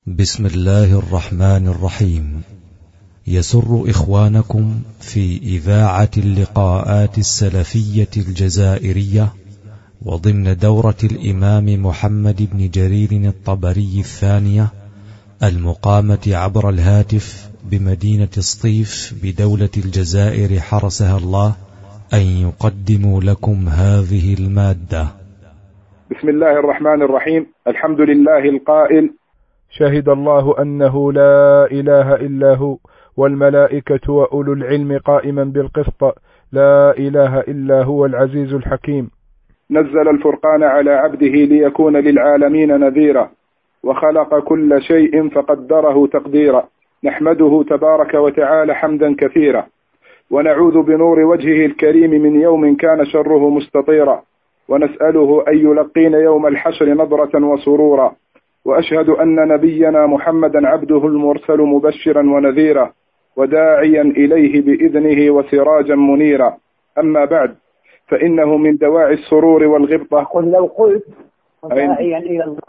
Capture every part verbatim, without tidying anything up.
بسم الله الرحمن الرحيم. يسر إخوانكم في إذاعة اللقاءات السلفية الجزائرية وضمن دورة الإمام محمد بن جرير الطبري الثانية المقامة عبر الهاتف بمدينة سطيف بدولة الجزائر حرسها الله أن يقدموا لكم هذه المادة. بسم الله الرحمن الرحيم. الحمد لله القائل: شهد الله أنه لا إله إلا هو والملائكة وأولو العلم قائما بالقسط لا إله إلا هو العزيز الحكيم. نزل الفرقان على عبده ليكون للعالمين نذيرا، وخلق كل شيء فقدره تقديرا. نحمده تبارك وتعالى حمدا كثيرا، ونعوذ بنور وجهه الكريم من يوم كان شره مستطيرا، ونسأله أن يلقين يوم الحشر نظرة وسرورا. وأشهد أن نبينا محمدا عبده المرسل مبشرا ونذيرا وداعيا إليه بإذنه وسراجا منيرا. أما بعد، فإنه من دواعي السرور والغبطة. قل لو قلت داعيا إلى الله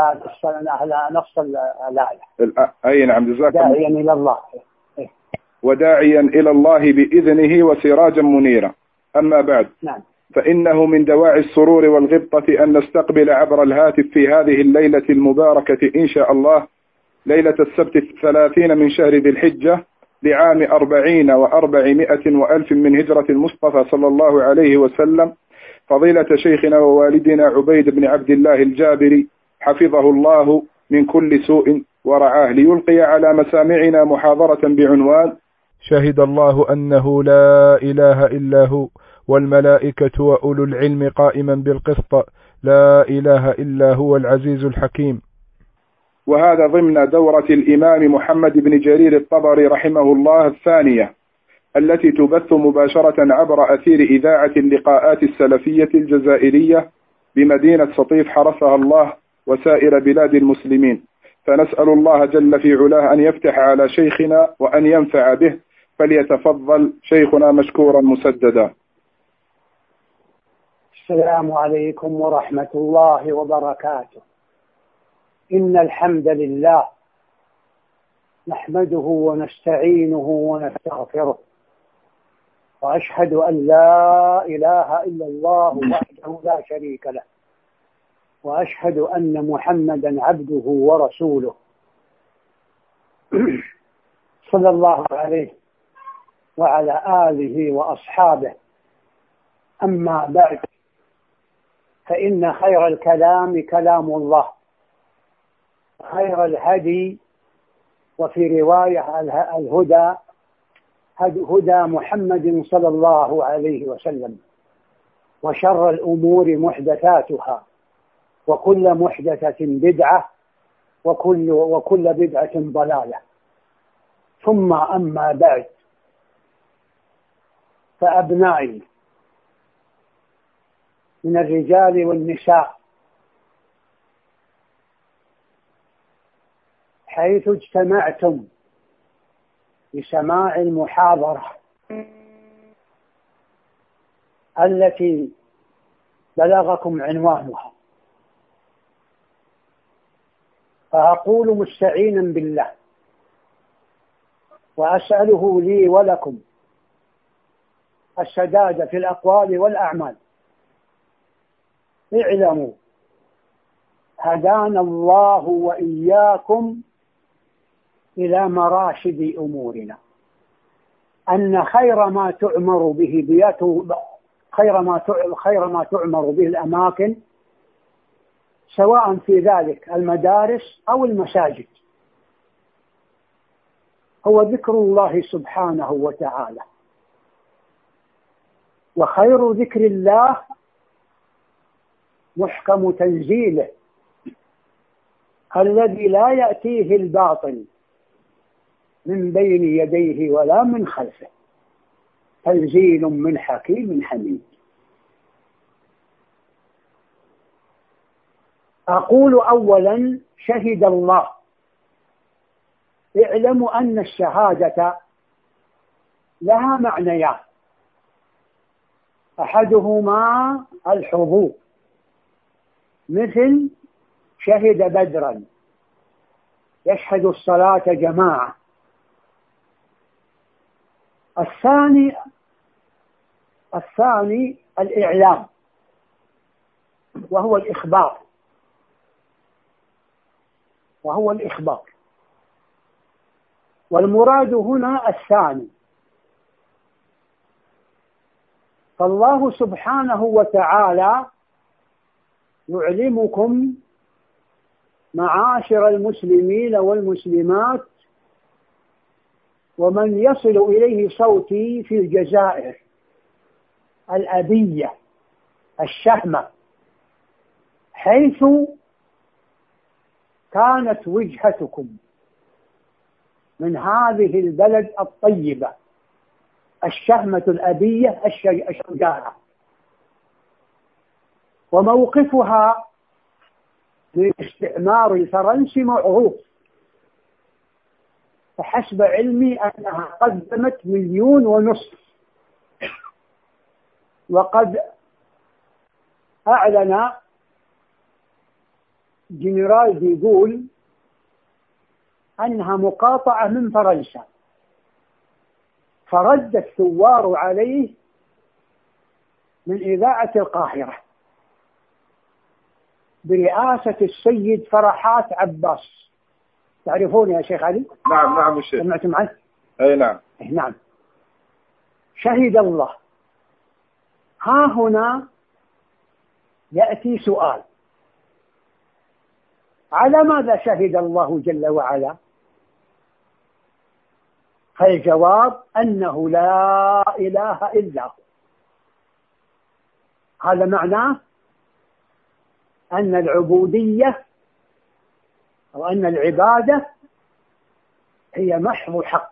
على نص الآية. أي نعم، جزاك الله. داعيا إلى الله وداعيا إلى الله بإذنه وسراجا منيرا. أما بعد، نعم، فإنه من دواعي السرور والغبطة أن نستقبل عبر الهاتف في هذه الليلة المباركة إن شاء الله، ليلة السبت الثلاثين من شهر ذي الحجة لعام أربعين وأربعمائة وألف من هجرة المصطفى صلى الله عليه وسلم، فضيلة شيخنا ووالدنا عبيد بن عبد الله الجابري حفظه الله من كل سوء ورعاه، ليلقي على مسامعنا محاضرة بعنوان: شهد الله أنه لا إله إلا هو والملائكة وأولو العلم قائما بالقسط لا إله إلا هو العزيز الحكيم. وهذا ضمن دورة الإمام محمد بن جرير الطبري رحمه الله الثانية، التي تبث مباشرة عبر أثير إذاعة اللقاءات السلفية الجزائرية بمدينة سطيف حرسها الله وسائر بلاد المسلمين. فنسأل الله جل في علاه أن يفتح على شيخنا وأن ينفع به، فليتفضل شيخنا مشكورا مسددا. السلام عليكم ورحمة الله وبركاته. إن الحمد لله نحمده ونستعينه ونستغفره، وأشهد أن لا إله إلا الله وحده لا شريك له، وأشهد أن محمدا عبده ورسوله صلى الله عليه وعلى آله وأصحابه. أما بعد، فإن خير الكلام كلام الله، خير الهدي وفي رواية الهدى هدى محمد صلى الله عليه وسلم، وشر الأمور محدثاتها، وكل محدثة بدعة، وكل وكل بدعة ضلالة. ثم أما بعد، فأبنائي من الرجال والنساء، حيث اجتمعتم لسماع المحاضرة التي بلغكم عنوانها، فأقول مستعينا بالله وأسأله لي ولكم السداد في الأقوال والأعمال. اعلموا هدانا الله وإياكم إلى مراشد أمورنا أن خير ما تؤمر به بيته خير ما خير ما تؤمر به الأماكن، سواء في ذلك المدارس أو المساجد، هو ذكر الله سبحانه وتعالى. وخير ذكر الله محكم تنزيله الذي لا يأتيه الباطل من بين يديه ولا من خلفه، تنزيل من حكيم حميد. أقول أولا: شهد الله. اعلموا أن الشهادة لها معنيان، أحدهما الحضور، مثل شهد بدرا يشهد الصلاة جماعة. الثاني الثاني الإعلام، وهو الإخبار وهو الإخبار والمراد هنا الثاني. فالله سبحانه وتعالى يعلمكم معاشر المسلمين والمسلمات ومن يصل إليه صوتي في الجزائر الأبية الشهمة، حيث كانت وجهتكم من هذه البلد الطيبة الشهمة الأبية الشجاعة، وموقفها من الاستعمار الفرنسي معروف. فحسب علمي أنها قدمت مليون ونصف، وقد أعلن جنرال ديغول أنها مقاطعة من فرنسا، فرد الثوار عليه من إذاعة القاهرة برئاسة السيد فرحات عباس. تعرفون يا شيخ علي؟ نعم نعم الشيخ. سمعتم عنه؟ أي نعم. نعم. شهد الله. ها هنا يأتي سؤال: على ماذا شهد الله جل وعلا؟ فالجواب أنه لا إله إلا هو. هذا معناه أن العبودية أو أن العبادة هي محض حق،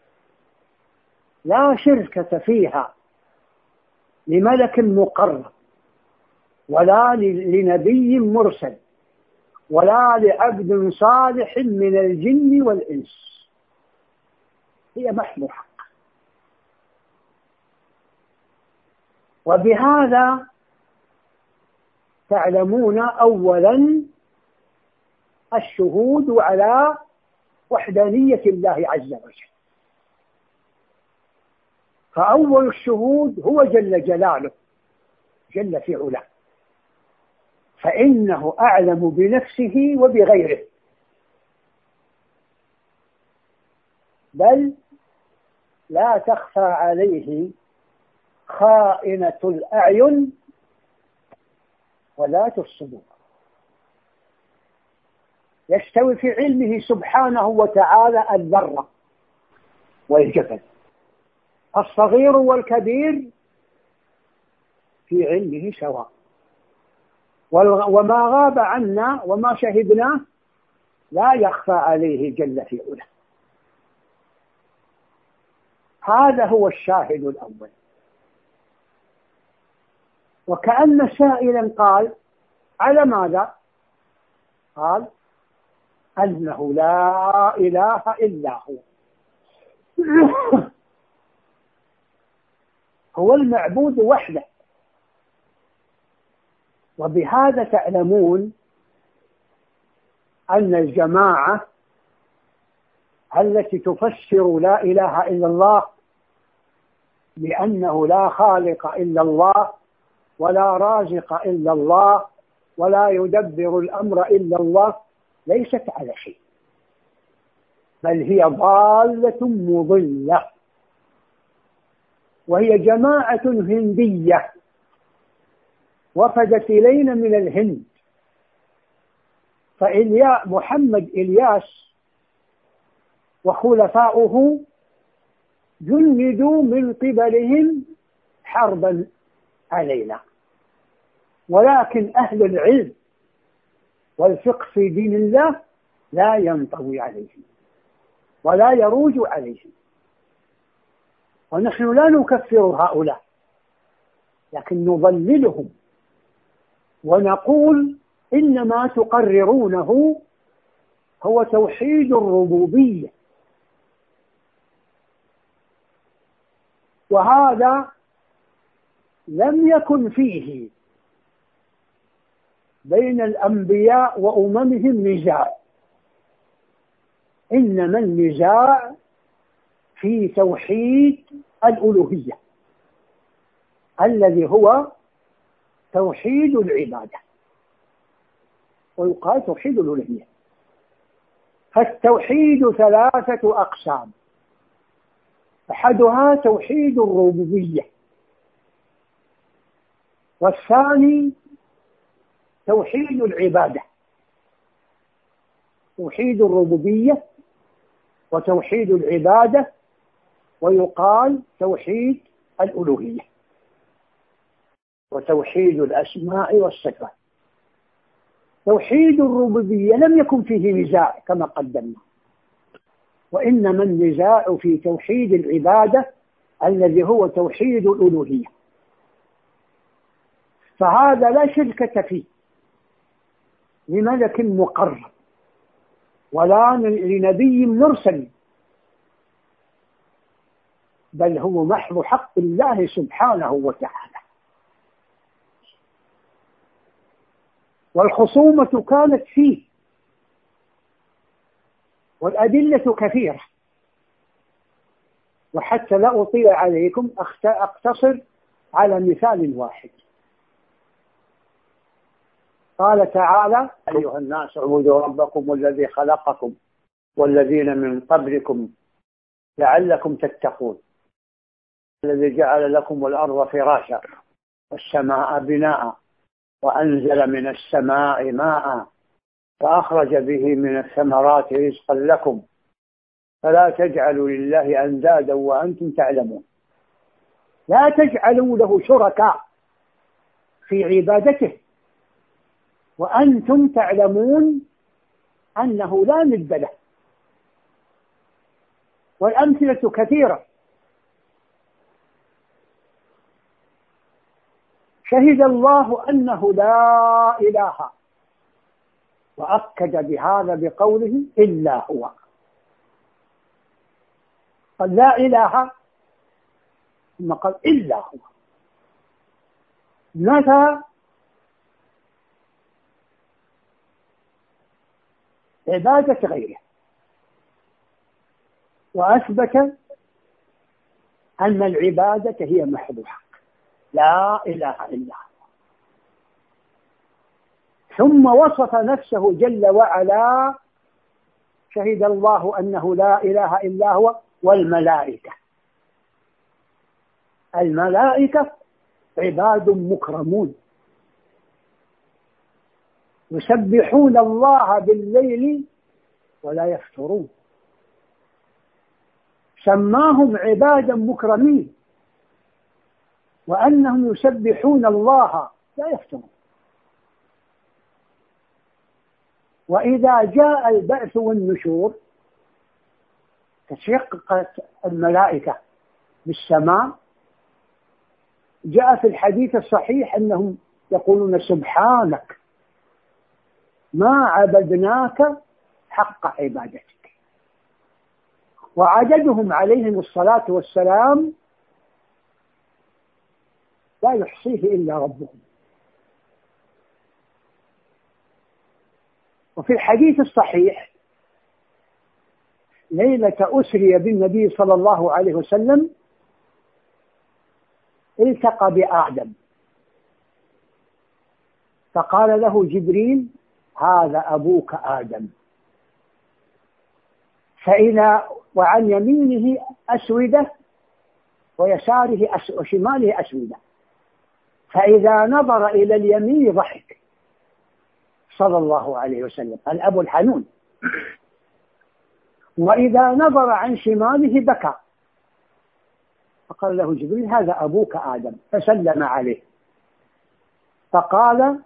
لا شركة فيها لملك مقرب ولا لنبي مرسل ولا لعبد صالح من الجن والإنس، هي محض حق. وبهذا تعلمون أولا الشهود على وحدانية الله عز وجل. فأول الشهود هو جل جلاله جل في علاه، فإنه أعلم بنفسه وبغيره، بل لا تخفى عليه خائنة الأعين وذات الصدور. يستوي في علمه سبحانه وتعالى الذرة والجبل، الصغير والكبير في علمه سواء، وما غاب عنا وما شهدناه لا يخفى عليه جل في علاه. هذا هو الشاهد الأول. وكأن سائلا قال: على ماذا؟ قال: أنه لا إله إلا هو هو المعبود وحده. وبهذا تعلمون أن الجماعة التي تفسر لا إله إلا الله بأنه لا خالق إلا الله ولا رازق إلا الله ولا يدبر الأمر إلا الله ليست على شيء، بل هي ضالة مضلة. وهي جماعة هندية وفدت إلينا من الهند، فإليا محمد إلياس وخلفاؤه جندوا من قبلهم حربا علينا، ولكن أهل العلم والفقه في دين الله لا ينطوي عليهم ولا يروج عليهم. ونحن لا نكفر هؤلاء، لكن نضللهم ونقول إنما تقررونه هو توحيد الربوبية، وهذا لم يكن فيه بين الأنبياء وأممهم نزاع، إنما النزاع في توحيد الألوهية الذي هو توحيد العبادة، ويقال توحيد الألوهية. فالتوحيد ثلاثة أقسام: أحدها توحيد الربوبية، والثاني توحيد العبادة. توحيد الربوبية وتوحيد العبادة، ويقال توحيد الألوهية وتوحيد الأسماء والصفات. توحيد الربوبية لم يكن فيه نزاع كما قدمنا، وإنما النزاع في توحيد العبادة الذي هو توحيد الألوهية، فهذا لا شركة فيه لملك مقرب ولا لنبي مرسل، بل هو محض حق الله سبحانه وتعالى. والخصومة كانت فيه، والأدلة كثيرة، وحتى لا أطيل عليكم أقتصر على مثال واحد. قال تعالى: أيها الناس اعبدوا ربكم الذي خلقكم والذين من قبلكم لعلكم تتقون، الذي جعل لكم الأرض فراشا والسماء بناء وأنزل من السماء ماء فأخرج به من الثمرات رزقا لكم فلا تجعلوا لله أندادا وأنتم تعلمون. لا تجعلوا له شركاء في عبادته وأنتم تعلمون أنه لا ند له. والأمثلة كثيرة. شهد الله أنه لا إله، وأكد بهذا بقوله إلا هو. قال لا إله ثم قال إلا هو، نفى عبادة غيره وأثبت أن العبادة هي محض حق، لا إله إلا هو. ثم وصف نفسه جل وعلا: شهد الله أنه لا إله إلا هو والملائكة. الملائكة عباد مكرمون يسبحون الله بالليل ولا يفترون، سماهم عبادا مكرمين وأنهم يسبحون الله لا يفترون. وإذا جاء البعث والنشور تشققت الملائكة بالسماء. جاء في الحديث الصحيح أنهم يقولون: سبحانك ما عبدناك حق عبادتك. وعددهم عليهم الصلاة والسلام لا يحصيه إلا ربهم. وفي الحديث الصحيح ليلة أسري بالنبي صلى الله عليه وسلم التقى بآدم، فقال له جبريل: هذا أبوك آدم. فإذا وعن يمينه أسودة ويساره أس... وشماله أسودة، فإذا نظر إلى اليمين ضحك صلى الله عليه وسلم، الأب الحنون، وإذا نظر عن شماله بكى. فقال له جبريل: هذا أبوك آدم. فسلم عليه فقال: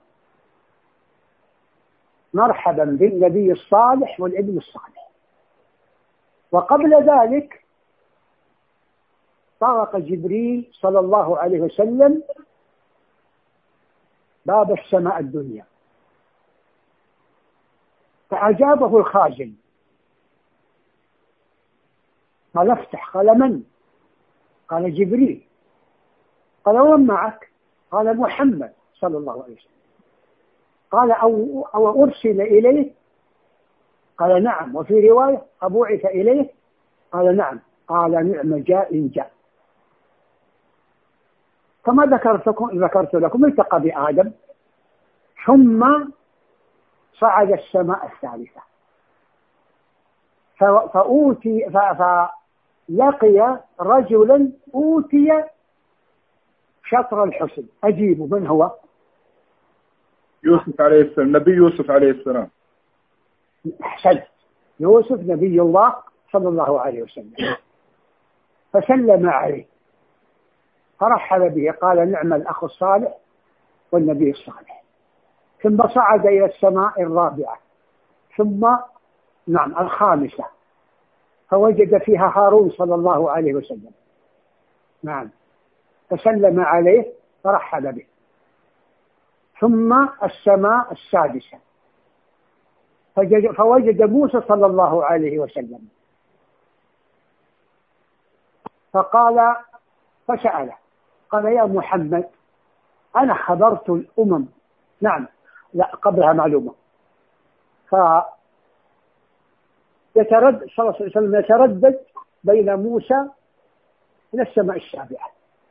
مرحبا بالنبي الصالح والابن الصالح. وقبل ذلك طرق جبريل صلى الله عليه وسلم باب السماء الدنيا، فأجابه الخازن قال: افتح. قال: من؟ قال: جبريل. قال: ومن معك؟ قال: محمد صلى الله عليه وسلم. قال: أو, أو أرسل إليه؟ قال نعم. وفي رواية أبعث إليه؟ قال نعم. قال نعم جاء جاء. كما ذكرت لكم ذكرت لكم التقى بآدم ثم صعد السماء الثالثة فأوتي فلقي رجلا أوتي شطر الحسن. أجيب من هو؟ يوسف عليه السلام، نبي يوسف عليه السلام. أحسنت، يوسف نبي الله صلى الله عليه وسلم. فسلم عليه فرحب به، قال نعم الأخ الصالح والنبي الصالح. ثم صعد إلى السماء الرابعة ثم نعم الخامسة فوجد فيها هارون صلى الله عليه وسلم. نعم، فسلم عليه فرحب به. ثم السماء السادسة فوجد موسى صلى الله عليه وسلم فقال فسأله قال يا محمد أنا خبرت الأمم. نعم، لا قبلها معلومة. فيتردد صلى الله عليه وسلم يتردد بين موسى إلى السماء السابعة.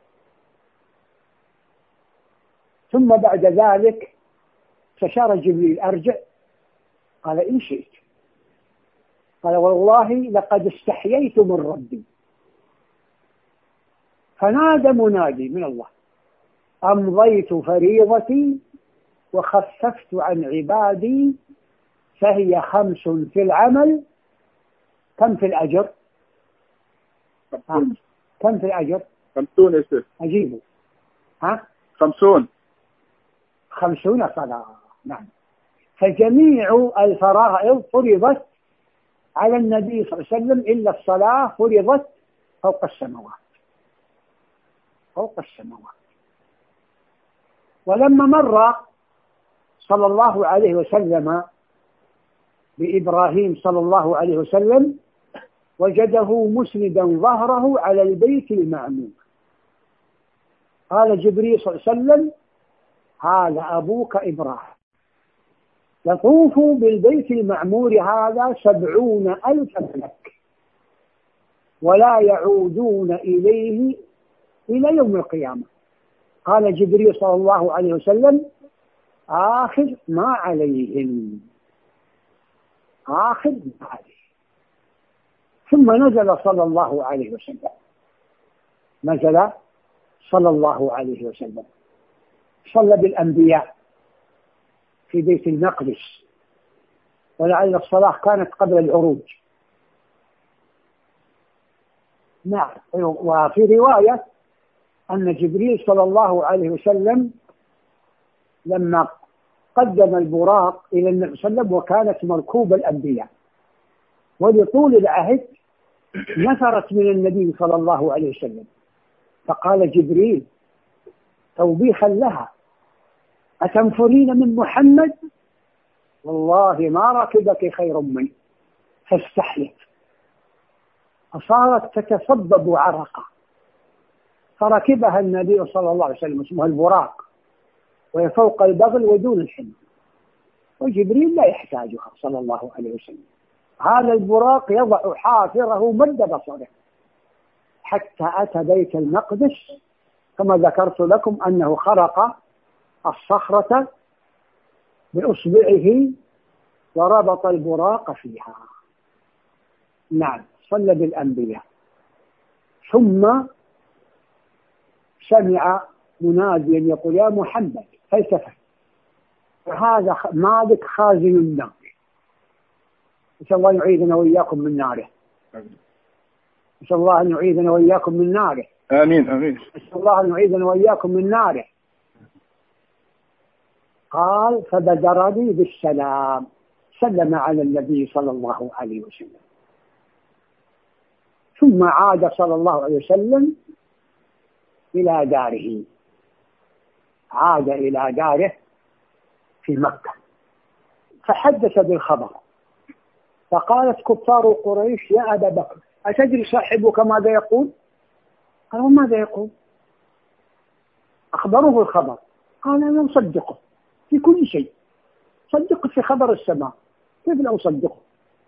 ثم بعد ذلك استشار جبريل أرجع. قال إن شئت. قال والله لقد استحييت من ربي. فنادى منادي من الله أمضيت فريضتي وخففت عن عبادي فهي خمس في العمل. كم في الأجر؟ كم في الأجر؟ خمسون يا شيخ. أجيبه. ها؟ خمسون. خمسون صلاة. نعم. فجميع الفرائض فرضت على النبي صلى الله عليه وسلم إلا الصلاة فرضت فوق السماوات. فوق السماوات. ولما مر صلى الله عليه وسلم بإبراهيم صلى الله عليه وسلم وجده مسندا ظهره على البيت المعمور. قال جبريل صلى الله عليه وسلم هذا أبوك إبراهيم يطوف بالبيت المعمور هذا سبعون ألف ملك ولا يعودون إليه إلى يوم القيامة. قال جبريل صلى الله عليه وسلم آخر ما عليهم، آخر ما عليهم. ثم نزل صلى الله عليه وسلم نزل صلى الله عليه وسلم صلى بالأنبياء في بيت المقدس، ولعل الصلاة كانت قبل العروج. نعم. وفي رواية أن جبريل صلى الله عليه وسلم لما قدم البراق إلى النبي صلى الله عليه وسلم وكانت مركوب الأنبياء، ولطول العهد نفرت من النبي صلى الله عليه وسلم، فقال جبريل توبيخا لها أتنفرين من محمد؟ والله ما ركبك خير مني. فاستحلت فصارت تتصبب عرقا، فركبها النبي صلى الله عليه وسلم اسمها البراق، وهي فوق البغل ودون الحمل، وجبريل لا يحتاجها صلى الله عليه وسلم. هذا البراق يضع حافره مد بصره حتى أتى بيت المقدس، كما ذكرت لكم أنه خرق الصخرة بإصبعه وربط البراق فيها. نعم، صلى بالأنبياء. ثم سمع مناديا يقول يا محمد، فالتفت وهذا مالك خازن النار، نسأل الله أن يعيذنا وإياكم من ناره. نسأل الله أن يعيذنا وإياكم من ناره. آمين آمين. نسأل الله أن يعيذنا وإياكم من ناره. قال فبدرني بالسلام، سلم على النبي صلى الله عليه وسلم، ثم عاد صلى الله عليه وسلم إلى داره، عاد إلى داره في مكة، فحدث بالخبر، فقالت كفار قريش يا أبا بكر أتدري صاحبك ماذا يقول؟ قال وماذا يقول؟ أخبروه الخبر، قال أنا أصدقه في كل شيء، صدقه في خبر السماء، كيف لا أصدقه؟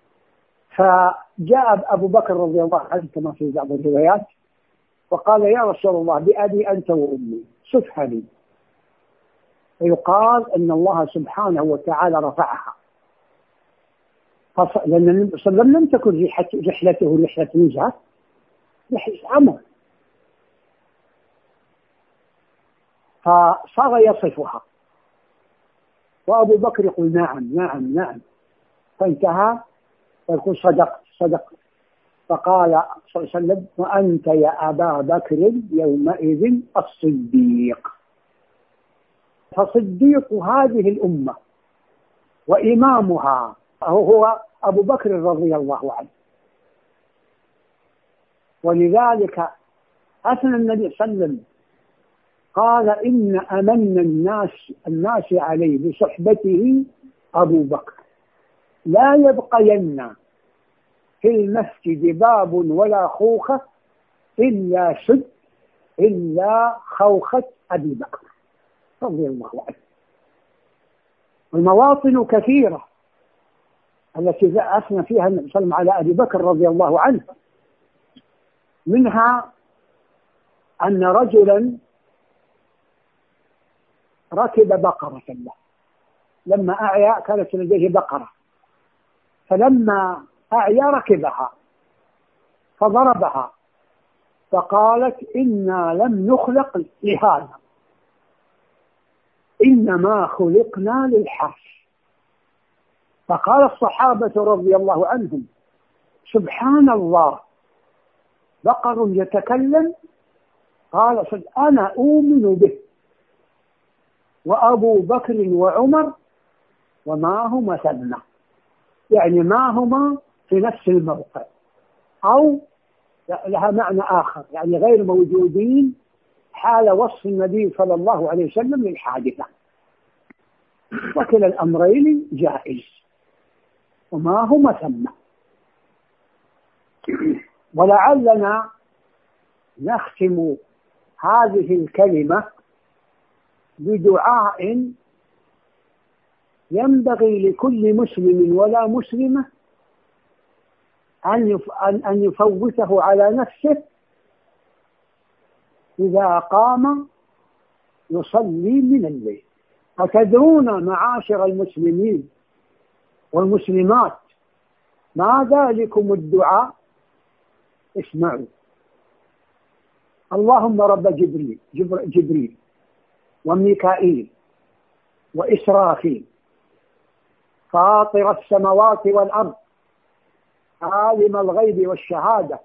فجاء أبو بكر رضي الله عنه كما في بعض الروايات وقال يا رسول الله بأبي أنت وأمي صفها لي. ويقال أن الله سبحانه وتعالى رفعها، لأن النبي صلى الله عليه وسلم لم تكن رحلته رحلة نزهة، رحلة عمل، فصار يصفها وأبو بكر يقول نعم نعم نعم، فانتهى ويقول صدقت صدقت. فقال صلى الله عليه وسلم وأنت يا أبا بكر يومئذ الصديق. فصديق هذه الأمة وإمامها هو أبو بكر رضي الله عنه. ولذلك أثنى النبي صلى الله عليه وسلم قال إن أمن الناس الناس عليه بصحبته أبو بكر، لا يبقين في المسجد باب ولا خوخة إلا سد إلا خوخة أبي بكر رضي الله عنه. المواطن كثيرة التي أثنى فيها النبي صلى الله عليه وسلم على أبي بكر رضي الله عنه، منها أن رجلا ركب بقرة له، لما أعيا كانت لديه بقرة، فلما أعيا ركبها فضربها فقالت إنا لم نخلق لهذا إنما خلقنا للحرث. فقال الصحابة رضي الله عنهم سبحان الله بقر يتكلم؟ قال أنا أؤمن به وأبو بكر وعمر وما هما ثمة، يعني ما هما في نفس الموقع، أو لها معنى آخر يعني غير موجودين حال وصف النبي صلى الله عليه وسلم للحادثة. وكلا الأمرين جائز وما هما ثمة. ولعلنا نختم هذه الكلمة بدعاء ينبغي لكل مسلم ولا مسلمة أن يفوته على نفسه إذا قام يصلي من الليل. أتدرون معاشر المسلمين والمسلمات ما ذلكم الدعاء؟ اسمعوا. اللهم رب جبريل جبريل وميكائيل وإسرافيل فاطر السماوات والأرض عالم الغيب والشهادة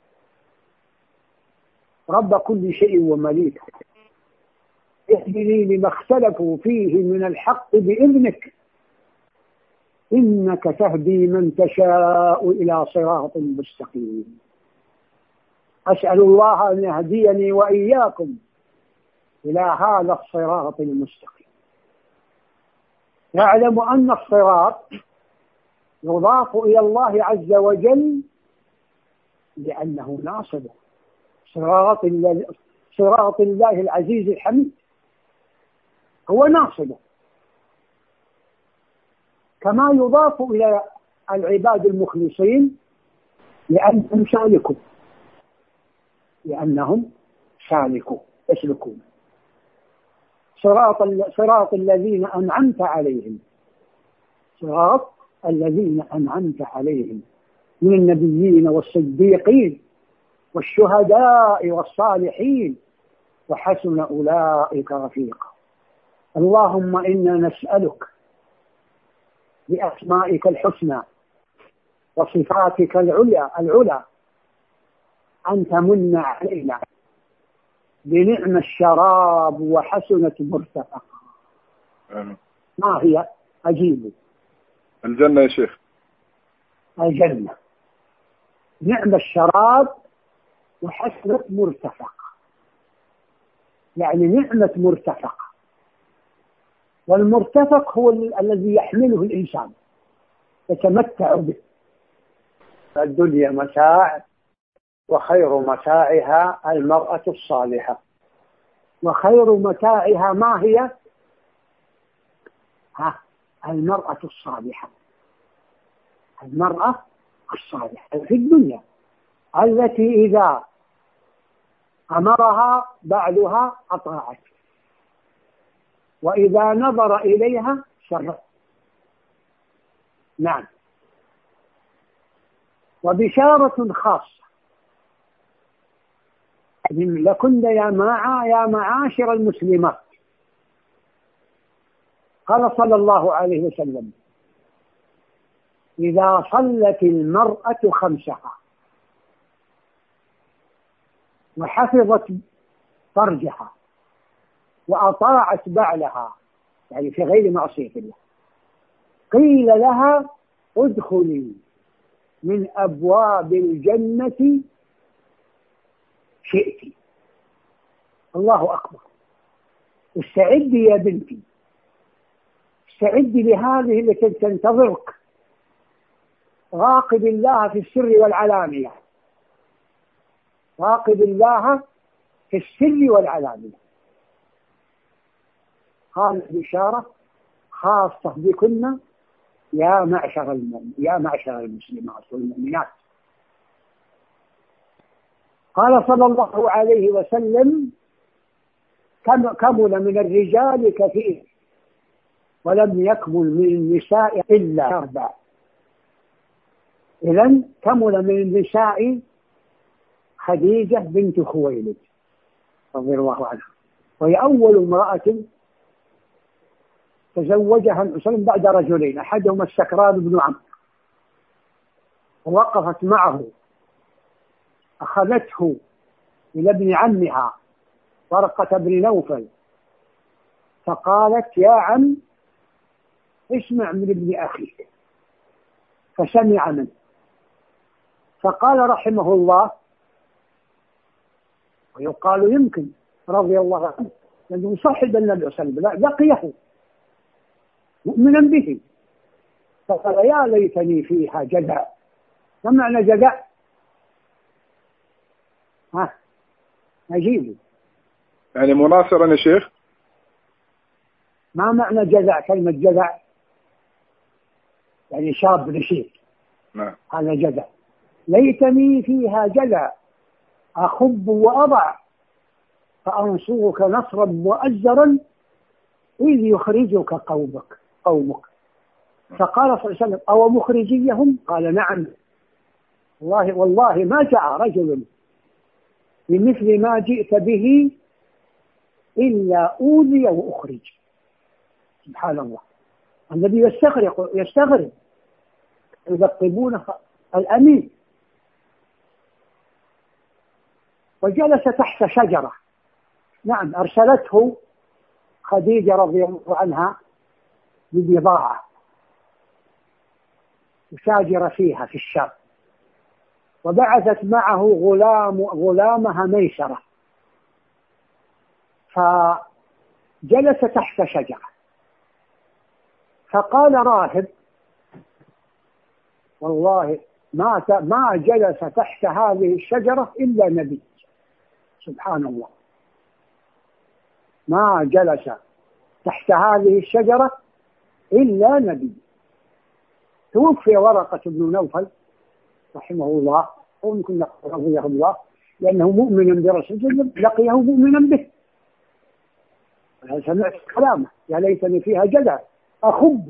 رب كل شيء ومليكه اهدني لما اختلفوا فيه من الحق بإذنك إنك تهدي من تشاء إلى صراط مستقيم. أسأل الله أن يهديني وإياكم إلى هذا الصراط المستقيم. يعلم أن الصراط يضاف إلى الله عز وجل لأنه ناصبه، صراط صراط الله العزيز الحميد هو ناصبه، كما يضاف إلى العباد المخلصين لأنهم سالكون لأنهم سالكون يسلكون صراط صراط الذين أنعمت عليهم صراط الذين أنعمت عليهم من النبيين والصديقين والشهداء والصالحين وحسن أولئك رفيقا. اللهم إنا نسألك بأسمائك الحسنى وصفاتك العلى العلى أن تمن علينا بنعم الشراب وحسنة مرتفقة. ما هي؟ أجيب. الجنة يا شيخ. الجنة نعم الشراب وحسنة مرتفقة، يعني نعمة مرتفقة، والمرتفق هو الذي يحمله الإنسان يتمتع به. الدنيا متاع وخير متاعها المرأة الصالحة. وخير متاعها ما هي؟ ها المرأة الصالحة. المرأة الصالحة في الدنيا التي إذا أمرها بعدها أطاعت، وإذا نظر إليها شرت. نعم. وبشارة خاصة لكن يا مع يا معاشر المسلمات. قال صلى الله عليه وسلم: إذا صلت المرأة خمسها وحفظت فرجها وأطاعت بعلها، يعني في غير معصية الله، قيل لها: ادخلي من أبواب الجنة شئت. الله أكبر. استعدي يا بنتي، استعدي لهذه التي تنتظرك. راقب الله في السر والعلانية، راقب الله في السر والعلانية. قال بشارة خاصة بكنا يا معشر المؤمن يا معشر المسلمات والمؤمنات. قال صلى الله عليه وسلم: كمل من الرجال كثير ولم يكمل من النساء إلا أربع. إذن كمل من النساء خديجة بنت خويلد رضي الله عنها، وهي أول امرأة تزوجها النبي صلى الله عليه وسلم بعد رجلين، أحدهما السكران بن عمرو، ووقفت معه، أخذته إلى ابن عمها ورقة بن نوفل فقالت: يا عم اسمع من ابن أخيك. فسمع منه فقال رحمه الله، ويقال يمكن رضي الله عنه لأنه صاحب النبي صلى الله عليه وسلم لقيه مؤمنا به، فقال: يا ليتني فيها جدع. ما معنى جدع؟ ها نجيب يعني مناصرا يا شيخ. ما معنى جدع؟ كلمة جدع يعني شاب نشيط. نعم. هذا جدع. ليتني فيها جدع أخب وأضع فأنصرك نصرا مؤزرا إذ يخرجك قومك قومك فقال صلى الله عليه وسلم: أو مخرجيهم؟ قال: نعم والله والله ما جاء رجل بمثل ما جئت به إلا أوذي وأخرج. سبحان الله. النبي يستغرق يستغرق يلقبونه الأمين. وجلس تحت شجرة. نعم. أرسلته خديجة رضي الله عنها ببضاعة يتاجر فيها في الشام، وبعثت معه غلام غلامها ميسرة، فجلس تحت شجرة فقال راهب: والله ما ما جلس تحت هذه الشجرة إلا نبي. سبحان الله. ما جلس تحت هذه الشجرة إلا نبي. توفي ورقة بن نوفل رحمه الله، ويمكن رضيه الله، لأنه مؤمن برسول الله لقيه مؤمنا به. سمعت كلامه: يا ليتني فيها جدع أخب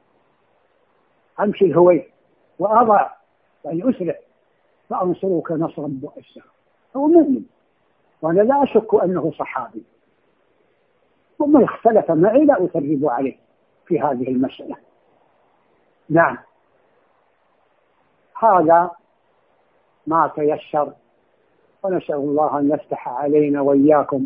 أمشي الهوي وأضع يعني أسرع فأنصرك نصرا مؤزرا. هو مؤمن، وأنا لا أشك أنه صحابي، ثم اختلف معي لا أثرب عليه في هذه المسألة. نعم. هذا ما تيسر، ونسأل الله أن يفتح علينا وإياكم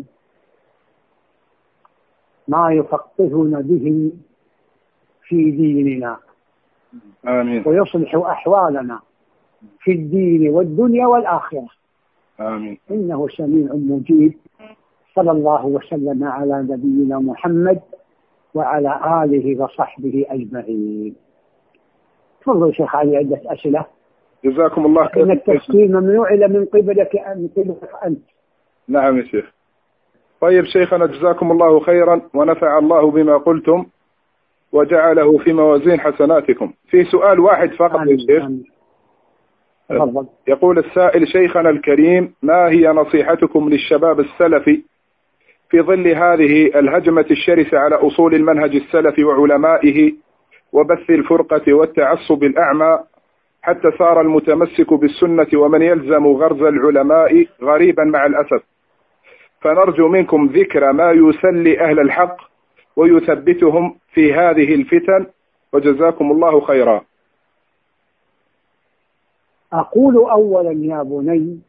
ما يفقهنا به في ديننا. آمين. ويصلح أحوالنا في الدين والدنيا والآخرة. آمين. إنه سميع مجيب. صلى الله وسلم على نبينا محمد وعلى آله وصحبه أجمعين. تفضل شيخ علي، عدة أسئلة. جزاكم الله خير. إن التسليم ممنوع إلا من قبلك من قبلك أنت. نعم يا شيخ. طيب شيخنا جزاكم الله خيرا ونفع الله بما قلتم وجعله في موازين حسناتكم. في سؤال واحد فقط يا شيخ. تفضل. يقول السائل: شيخنا الكريم، ما هي نصيحتكم للشباب السلفي في ظل هذه الهجمة الشرسة على أصول المنهج السلفي وعلمائه وبث الفرقة والتعصب الأعمى، حتى صار المتمسك بالسنة ومن يلزم غرز العلماء غريبا مع الأسف، فنرجو منكم ذكر ما يسلي أهل الحق ويثبتهم في هذه الفتن، وجزاكم الله خيرا. أقول أولا يا بني: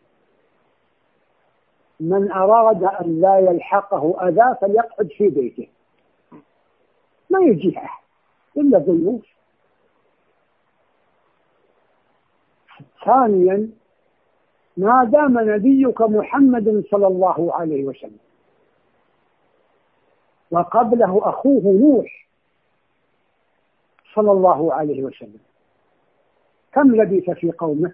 من أراد أن لا يلحقه أذى فليقعد في بيته، ما يجيه أحد إلا ضيوف. ثانيا: ما دام نبيك محمد صلى الله عليه وسلم وقبله أخوه نوح صلى الله عليه وسلم، كم لبث في قومه؟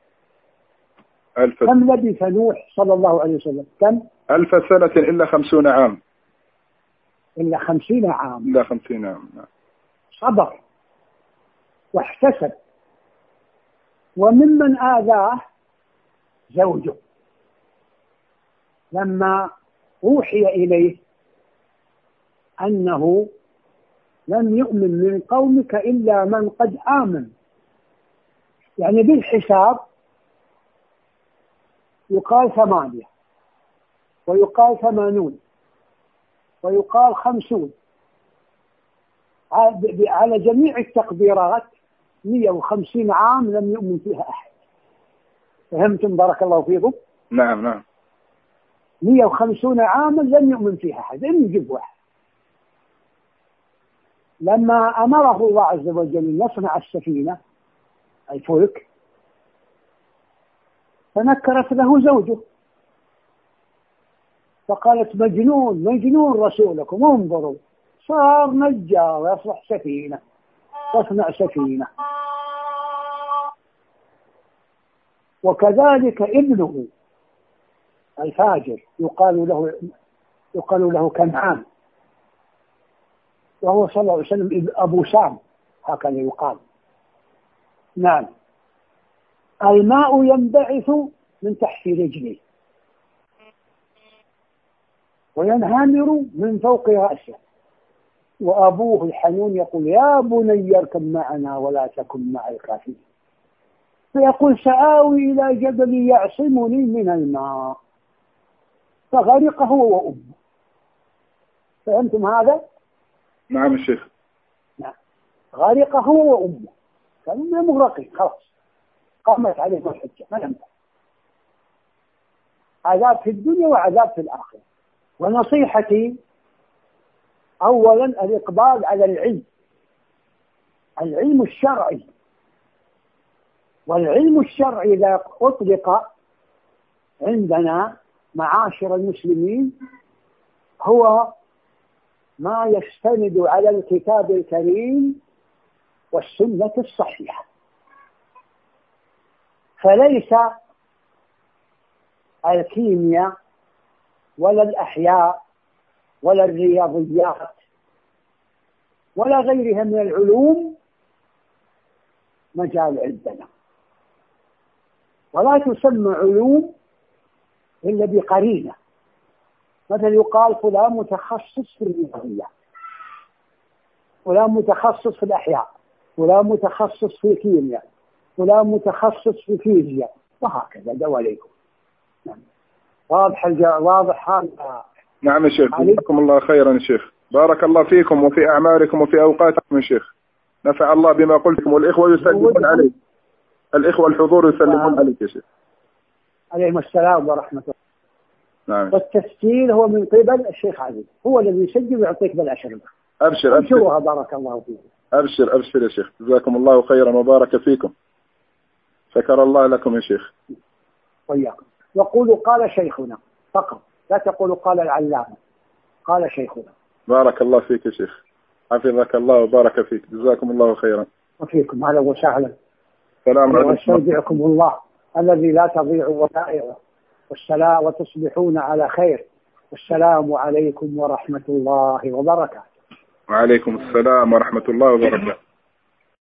ألف كم لبث نوح صلى الله عليه وسلم؟ كم؟ ألف سنة إلا خمسون عام. إلا خمسين عام. إلا خمسين عام. صبر واحتسب. وممن آذاه زوجه، لما أوحي إليه أنه لم يؤمن من قومك إلا من قد آمن، يعني بالحساب يقال ثمانية ويقال ثمانون ويقال خمسون، على جميع التقديرات مئة وخمسين عام لم يؤمن فيها أحد. فهمتم بارك الله فيكم؟ نعم نعم. مئة وخمسين عاما لم يؤمن فيها أحد، إن يجيب واحد. لما أمره الله عز وجل أن يصنع السفينة الفلك، فنكرت له زوجه فقالت: مجنون مجنون رسولكم، انظروا صار نجار يصلح سفينة، تصنع سفينة. وكذلك ابنه الفاجر يقال له يقال له كنعان، وهو صلى الله عليه وسلم أبو سام، هكذا يقال. نعم. الماء ينبعث من تحت رجله وينهمر من فوق رأسه، وأبوه الحنون يقول: يا بني اركب معنا ولا تكن مع الكافرين. فيقول: سآوي إلى جبل يعصمني من الماء، فغرق هو وأمه. فهمتم هذا؟ نعم الشيخ. نعم. غرق هو وأمه، كانوا مغرقين خلاص، قامت عليهم الحجة، ما ينفع. عذاب في الدنيا وعذاب في الآخرة. ونصيحتي أولا الإقبال على العلم، العلم الشرعي. والعلم الشرعي إذا أطلق عندنا معاشر المسلمين هو ما يستند على الكتاب الكريم والسنة الصحيحة، فليس الكيمياء ولا الأحياء ولا الرياضيات ولا غيرها من العلوم مجال عندنا، ولا تسمى علوم إلا بقرينة. مثلا يقال فلان متخصص في الرياضيات، فلان متخصص في الأحياء، فلان متخصص في الكيمياء، فلان متخصص في الفيزياء، وهكذا دواليكم. نعم. واضح الجا... واضح هذا. نعم يا شيخ، جزاكم الله خيرا يا شيخ، بارك الله فيكم وفي أعمالكم وفي أوقاتكم يا شيخ، نفع الله بما قلتم، والإخوة يسلمون عليك، الإخوة الحضور يسلمون عليك يا شيخ. عليهم السلام ورحمة الله. نعم. والتسجيل هو من قبل الشيخ عزيز، هو الذي يسجل ويعطيك بالأشرة. أبشر أبشر. بارك الله فيكم. أبشر أبشر يا شيخ، جزاكم الله خيرا وبارك فيكم، شكر الله لكم يا شيخ. وياكم. وقولوا قال شيخنا فقط، لا تقولوا قال العلامة، قال شيخنا. بارك الله فيك يا شيخ، حفظك الله وبارك فيك، جزاكم الله خيرا. وفيكم، هلا وسهلا. السلام عليكم. واستودعكم الله الذي لا تضيع ودائعه، والسلام، وتصبحون على خير، والسلام عليكم ورحمة الله وبركاته. وعليكم السلام ورحمة الله وبركاته.